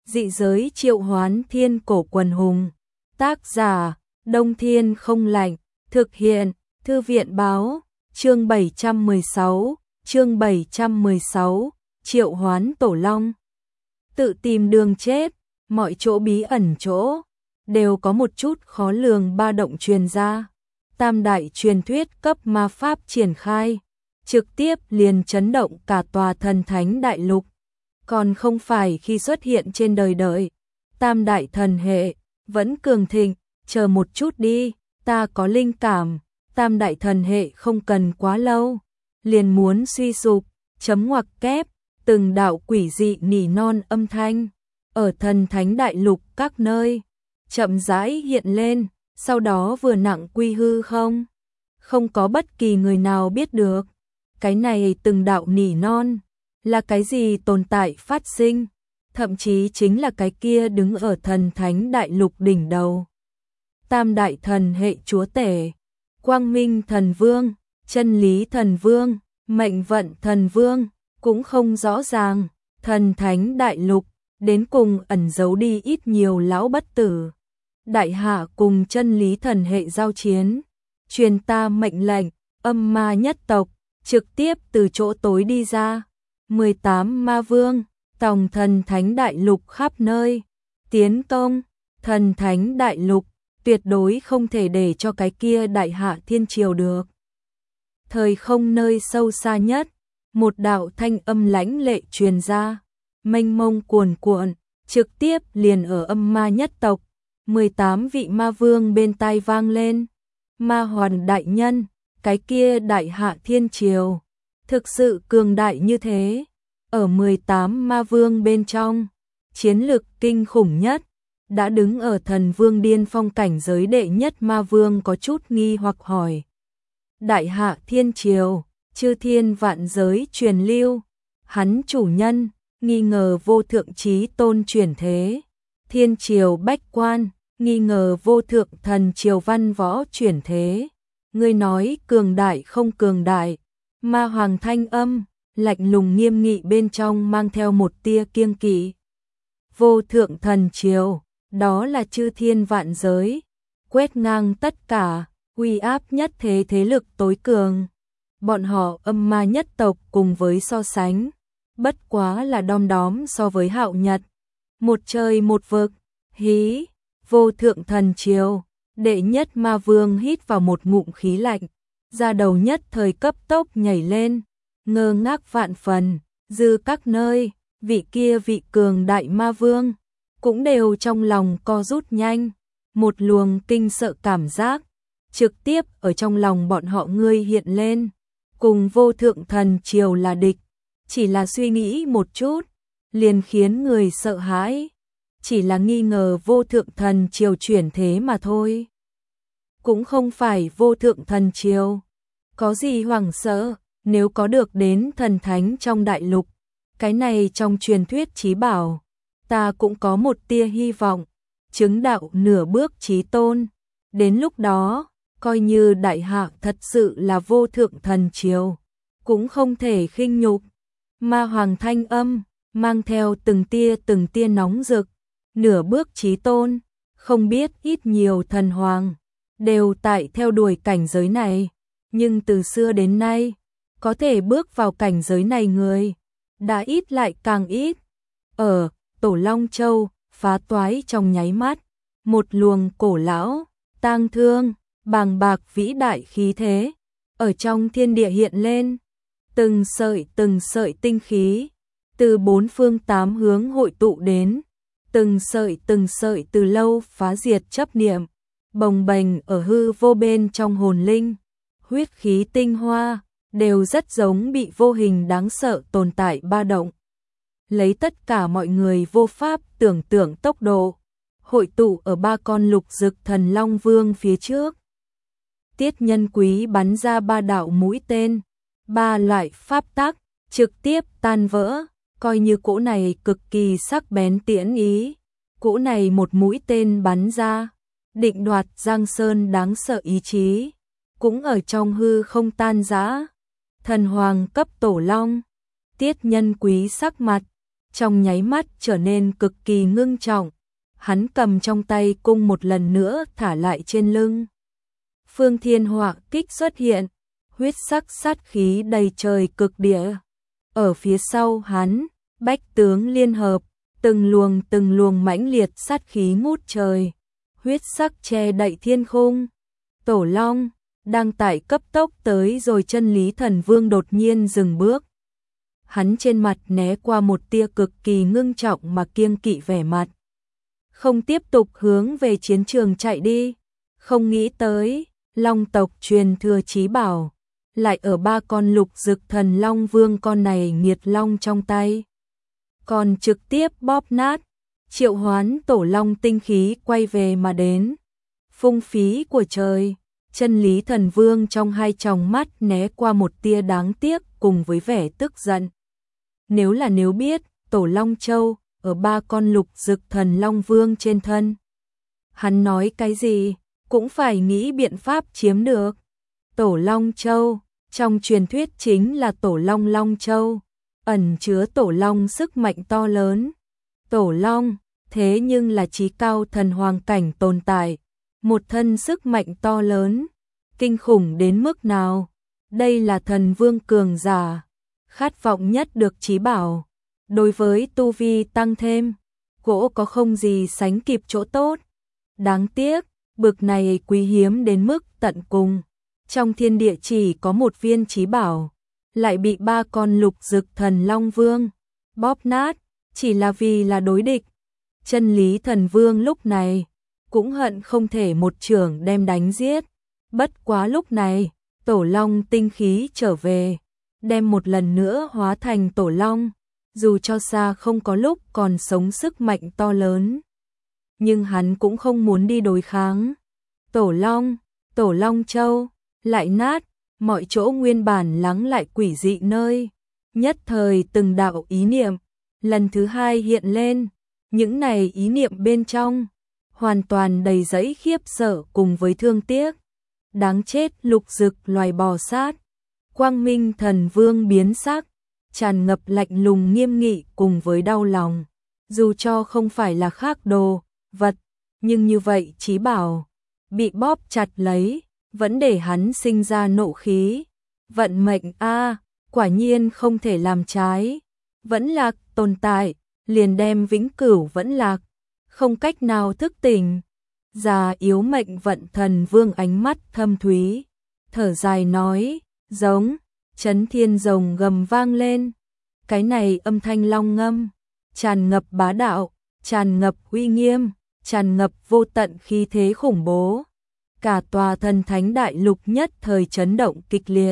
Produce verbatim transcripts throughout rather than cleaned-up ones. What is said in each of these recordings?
Dị giới triệu hoán thiên cổ quần hùng. Tác giả, Đông Thiên Không Lạnh. Thực hiện, Thư viện báo. Chương bảy trăm mười sáu, chương bảy trăm mười sáu, triệu hoán tổ long. Tự tìm đường chết, mọi chỗ bí ẩn chỗ, đều có một chút khó lường ba động truyền ra. Tam đại truyền thuyết cấp ma pháp triển khai, trực tiếp liền chấn động cả tòa thần thánh đại lục. Còn không phải khi xuất hiện trên đời đời, tam đại thần hệ vẫn cường thịnh, chờ một chút đi, ta có linh cảm, tam đại thần hệ không cần quá lâu, liền muốn suy sụp, chấm ngoặc kép, từng đạo quỷ dị nỉ non âm thanh, ở thần thánh đại lục các nơi, chậm rãi hiện lên, sau đó vừa nặng quy hư không. Không có bất kỳ người nào biết được, cái này từng đạo nỉ non, là cái gì tồn tại phát sinh, thậm chí chính là cái kia đứng ở thần thánh đại lục đỉnh đầu. Tam đại thần hệ chúa tể, Quang Minh thần vương, Chân lý thần vương, Mệnh vận thần vương, cũng không rõ ràng, thần thánh đại lục, đến cùng ẩn giấu đi ít nhiều lão bất tử. Đại hạ cùng chân lý thần hệ giao chiến, truyền ta mệnh lệnh, âm ma nhất tộc, trực tiếp từ chỗ tối đi ra. mười tám ma vương, tòng thần thánh đại lục khắp nơi, tiến công, thần thánh đại lục, tuyệt đối không thể để cho cái kia đại hạ thiên triều được. Thời không nơi sâu xa nhất, một đạo thanh âm lãnh lệ truyền ra, mênh mông cuồn cuộn, trực tiếp liền ở âm ma nhất tộc, mười tám vị ma vương bên tai vang lên. Ma hoàn đại nhân, cái kia đại hạ thiên triều, thực sự cường đại như thế, ở mười tám ma vương bên trong, chiến lực kinh khủng nhất, đã đứng ở thần vương điên phong cảnh giới đệ nhất ma vương có chút nghi hoặc hỏi. Đại hạ thiên triều, chư thiên vạn giới truyền lưu, hắn chủ nhân, nghi ngờ vô thượng chí tôn chuyển thế, thiên triều bách quan, nghi ngờ vô thượng thần triều văn võ chuyển thế, ngươi nói cường đại không cường đại, ma hoàng thanh âm, lạnh lùng nghiêm nghị bên trong mang theo một tia kiêng kỵ. Vô thượng thần triều, đó là chư thiên vạn giới, quét ngang tất cả, uy áp nhất thế thế lực tối cường. Bọn họ âm ma nhất tộc cùng với so sánh, bất quá là đom đóm so với hạo nhật. Một trời một vực, hí, vô thượng thần triều, đệ nhất ma vương hít vào một ngụm khí lạnh, da đầu nhất thời cấp tốc nhảy lên, ngơ ngác vạn phần, dư các nơi, vị kia vị cường đại ma vương, cũng đều trong lòng co rút nhanh, một luồng kinh sợ cảm giác, trực tiếp ở trong lòng bọn họ ngươi hiện lên, cùng vô thượng thần triều là địch, chỉ là suy nghĩ một chút, liền khiến người sợ hãi, chỉ là nghi ngờ vô thượng thần triều chuyển thế mà thôi. Cũng không phải vô thượng thần triều, có gì hoảng sợ, nếu có được đến thần thánh trong đại lục, cái này trong truyền thuyết chí bảo, ta cũng có một tia hy vọng, chứng đạo nửa bước chí tôn, đến lúc đó, coi như đại hạ thật sự là vô thượng thần triều, cũng không thể khinh nhục. Ma hoàng thanh âm, mang theo từng tia từng tia nóng rực, nửa bước chí tôn, không biết ít nhiều thần hoàng, đều tại theo đuổi cảnh giới này, nhưng từ xưa đến nay, có thể bước vào cảnh giới này người, đã ít lại càng ít. Ở Tổ Long Châu, phá toái trong nháy mắt, một luồng cổ lão, tang thương, bàng bạc vĩ đại khí thế, ở trong thiên địa hiện lên, từng sợi từng sợi tinh khí, từ bốn phương tám hướng hội tụ đến, từng sợi từng sợi từ lâu phá diệt chấp niệm, bồng bềnh ở hư vô bên trong hồn linh, huyết khí tinh hoa, đều rất giống bị vô hình đáng sợ tồn tại ba động. Lấy tất cả mọi người vô pháp tưởng tượng tốc độ, hội tụ ở ba con lục dực thần long vương phía trước. Tiết Nhân Quý bắn ra ba đạo mũi tên, ba loại pháp tắc, trực tiếp tan vỡ, coi như cỗ này cực kỳ sắc bén tiễn ý. Cỗ này một mũi tên bắn ra, định đoạt Giang Sơn đáng sợ ý chí, cũng ở trong hư không tan rã. Thần hoàng cấp tổ long, Tiết Nhân Quý sắc mặt, trong nháy mắt trở nên cực kỳ ngưng trọng. Hắn cầm trong tay cung một lần nữa thả lại trên lưng. Phương Thiên Họa kích xuất hiện, huyết sắc sát khí đầy trời cực địa. Ở phía sau hắn, bách tướng liên hợp, từng luồng từng luồng mãnh liệt sát khí ngút trời, huyết sắc che đậy thiên khung. Tổ Long đang tại cấp tốc tới rồi, Chân Lý Thần Vương đột nhiên dừng bước. Hắn trên mặt né qua một tia cực kỳ ngưng trọng mà kiêng kỵ vẻ mặt. Không tiếp tục hướng về chiến trường chạy đi, không nghĩ tới, Long tộc truyền thừa chí bảo, lại ở ba con lục dực thần Long Vương con này nghiệt long trong tay. Còn trực tiếp bóp nát, triệu hoán tổ long tinh khí quay về mà đến. Phung phí của trời, Chân Lý Thần Vương trong hai tròng mắt né qua một tia đáng tiếc cùng với vẻ tức giận. Nếu là nếu biết, tổ Long Châu ở ba con lục dực thần Long Vương trên thân, hắn nói cái gì cũng phải nghĩ biện pháp chiếm được. Tổ Long Châu, trong truyền thuyết chính là tổ Long Long Châu, ẩn chứa tổ Long sức mạnh to lớn. Tổ Long, thế nhưng là chí cao thần hoàng cảnh tồn tại, một thân sức mạnh to lớn, kinh khủng đến mức nào. Đây là thần vương cường giả, khát vọng nhất được chí bảo. Đối với tu vi tăng thêm, gỗ có không gì sánh kịp chỗ tốt. Đáng tiếc, bực này quý hiếm đến mức tận cùng. Trong thiên địa chỉ có một viên chí bảo, lại bị ba con lục dực thần Long Vương bóp nát, chỉ là vì là đối địch. Chân Lý Thần Vương lúc này cũng hận không thể một chưởng đem đánh giết. Bất quá lúc này, tổ long tinh khí trở về, đem một lần nữa hóa thành tổ long, dù cho xa không có lúc còn sống sức mạnh to lớn. Nhưng hắn cũng không muốn đi đối kháng. Tổ Long, Tổ Long Châu, lại nát, mọi chỗ nguyên bản lắng lại quỷ dị nơi. Nhất thời từng đạo ý niệm, lần thứ hai hiện lên, những này ý niệm bên trong, hoàn toàn đầy dẫy khiếp sợ cùng với thương tiếc. Đáng chết lục dực loài bò sát, Quang Minh Thần Vương biến sắc, tràn ngập lạnh lùng nghiêm nghị cùng với đau lòng. Dù cho không phải là khác đồ, vật, nhưng như vậy chí bảo, bị bóp chặt lấy, vẫn để hắn sinh ra nộ khí. Vận mệnh a, quả nhiên không thể làm trái. Vẫn lạc tồn tại, liền đem vĩnh cửu vẫn lạc, không cách nào thức tỉnh. Già yếu mệnh vận thần vương ánh mắt thâm thúy, thở dài nói, giống, chấn thiên rồng gầm vang lên. Cái này âm thanh long ngâm, tràn ngập bá đạo, tràn ngập uy nghiêm, tràn ngập vô tận khí thế khủng bố. Cả tòa thần thánh đại lục nhất thời chấn động kịch liệt.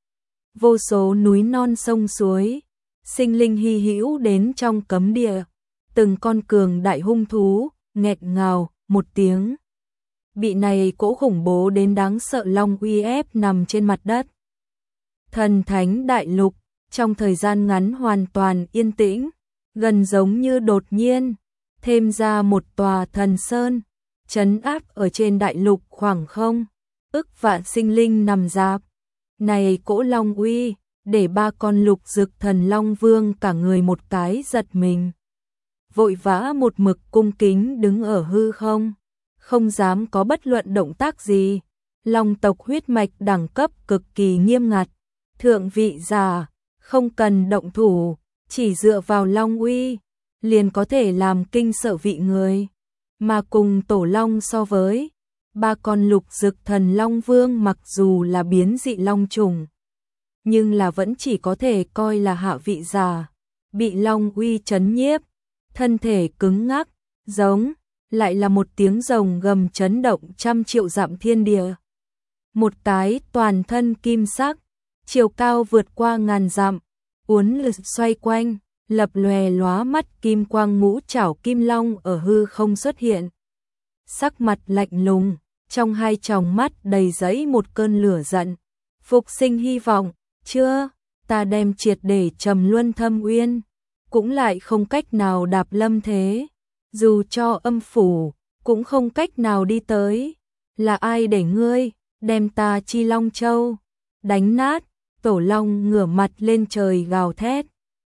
Vô số núi non sông suối, sinh linh hy hữu đến trong cấm địa, từng con cường đại hung thú, nghẹt ngào, một tiếng. Bị này cỗ khủng bố đến đáng sợ long uy ép nằm trên mặt đất. Thần thánh đại lục, trong thời gian ngắn hoàn toàn yên tĩnh, gần giống như đột nhiên, thêm ra một tòa thần sơn, trấn áp ở trên đại lục khoảng không, ức vạn sinh linh nằm rạp. Này cỗ long uy, để ba con lục dực thần Long Vương cả người một cái giật mình. Vội vã một mực cung kính đứng ở hư không, không dám có bất luận động tác gì. Long tộc huyết mạch đẳng cấp cực kỳ nghiêm ngặt, thượng vị giả, không cần động thủ, chỉ dựa vào long uy, liền có thể làm kinh sợ vị người. Mà cùng tổ long so với, ba con lục dực thần Long Vương mặc dù là biến dị long trùng, nhưng là vẫn chỉ có thể coi là hạ vị giả, bị long uy chấn nhiếp, thân thể cứng ngắc, giống, lại là một tiếng rồng gầm chấn động trăm triệu dặm thiên địa. Một cái toàn thân kim sắc, chiều cao vượt qua ngàn dặm, uốn lượn xoay quanh, lập lòe lóa mắt kim quang ngũ trảo kim long ở hư không xuất hiện. Sắc mặt lạnh lùng, trong hai tròng mắt đầy dẫy một cơn lửa giận. Phục sinh hy vọng, chưa, ta đem triệt để trầm luân thâm uyên, cũng lại không cách nào đạp lâm thế. Dù cho âm phủ, cũng không cách nào đi tới. Là ai để ngươi, đem ta chi Long Châu đánh nát? Tổ Long ngửa mặt lên trời gào thét,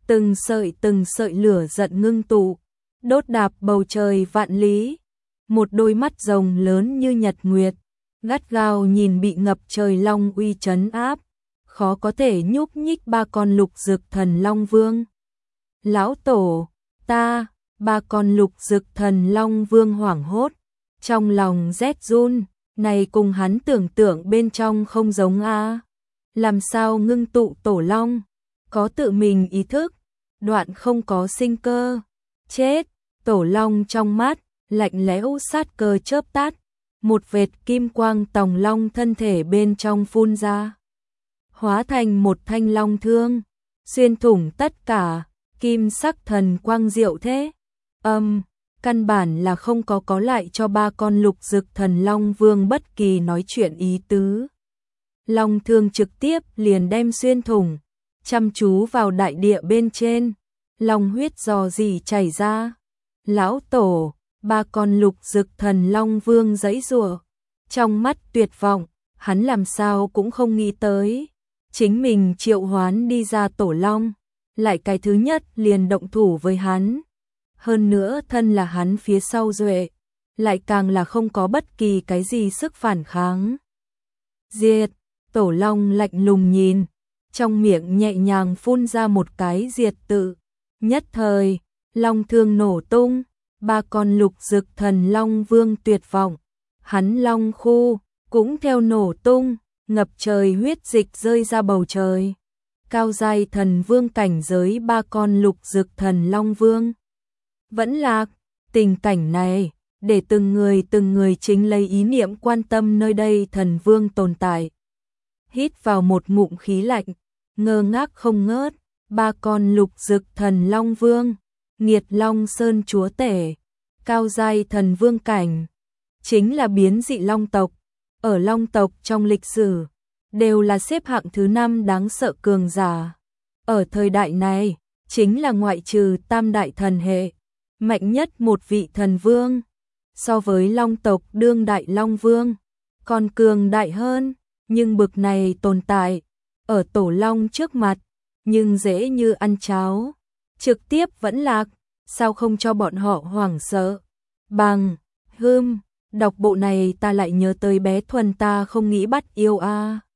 từng sợi từng sợi lửa giận ngưng tụ, đốt đạp bầu trời vạn lý. Một đôi mắt rồng lớn như nhật nguyệt, gắt gao nhìn bị ngập trời long uy trấn áp, khó có thể nhúc nhích ba con lục dực thần long vương. Lão tổ, ta, ba con lục dực thần long vương hoảng hốt, trong lòng rét run, này cùng hắn tưởng tượng bên trong không giống a. Làm sao ngưng tụ tổ long, có tự mình ý thức, đoạn không có sinh cơ. Chết, tổ long trong mắt, lạnh lẽo sát cơ chớp tắt, một vệt kim quang tòng long thân thể bên trong phun ra, hóa thành một thanh long thương, xuyên thủng tất cả, kim sắc thần quang diệu thế. Âm, um, căn bản là không có có lại cho ba con lục dực thần long vương bất kỳ nói chuyện ý tứ. Long thương trực tiếp liền đem xuyên thủng, chăm chú vào đại địa bên trên, long huyết dò dỉ chảy ra. Lão tổ, ba con lục dực thần long vương giãy giụa, trong mắt tuyệt vọng, hắn làm sao cũng không nghĩ tới, chính mình triệu hoán đi ra tổ long, lại cái thứ nhất liền động thủ với hắn. Hơn nữa thân là hắn phía sau duệ, lại càng là không có bất kỳ cái gì sức phản kháng. Diệt, tổ long lạnh lùng nhìn, trong miệng nhẹ nhàng phun ra một cái diệt tự, nhất thời, long thương nổ tung, ba con lục dực thần long vương tuyệt vọng, hắn long khu cũng theo nổ tung, ngập trời huyết dịch rơi ra bầu trời. Cao giai thần vương cảnh giới ba con lục dực thần long vương vẫn lạc, tình cảnh này để từng người từng người chính lấy ý niệm quan tâm nơi đây thần vương tồn tại. Hít vào một ngụm khí lạnh, ngơ ngác không ngớt, ba con lục dực thần long vương, Nghiệt Long Sơn chúa tể, cao giai thần vương cảnh, chính là biến dị long tộc, ở long tộc trong lịch sử đều là xếp hạng thứ năm đáng sợ cường giả. Ở thời đại này, chính là ngoại trừ tam đại thần hệ, mạnh nhất một vị thần vương, so với long tộc đương đại long vương, còn cường đại hơn, nhưng bực này tồn tại, ở tổ long trước mặt, nhưng dễ như ăn cháo, trực tiếp vẫn lạc, sao không cho bọn họ hoảng sợ. Bằng, hưm, đọc bộ này ta lại nhớ tới bé Thuần ta không nghĩ bắt yêu a.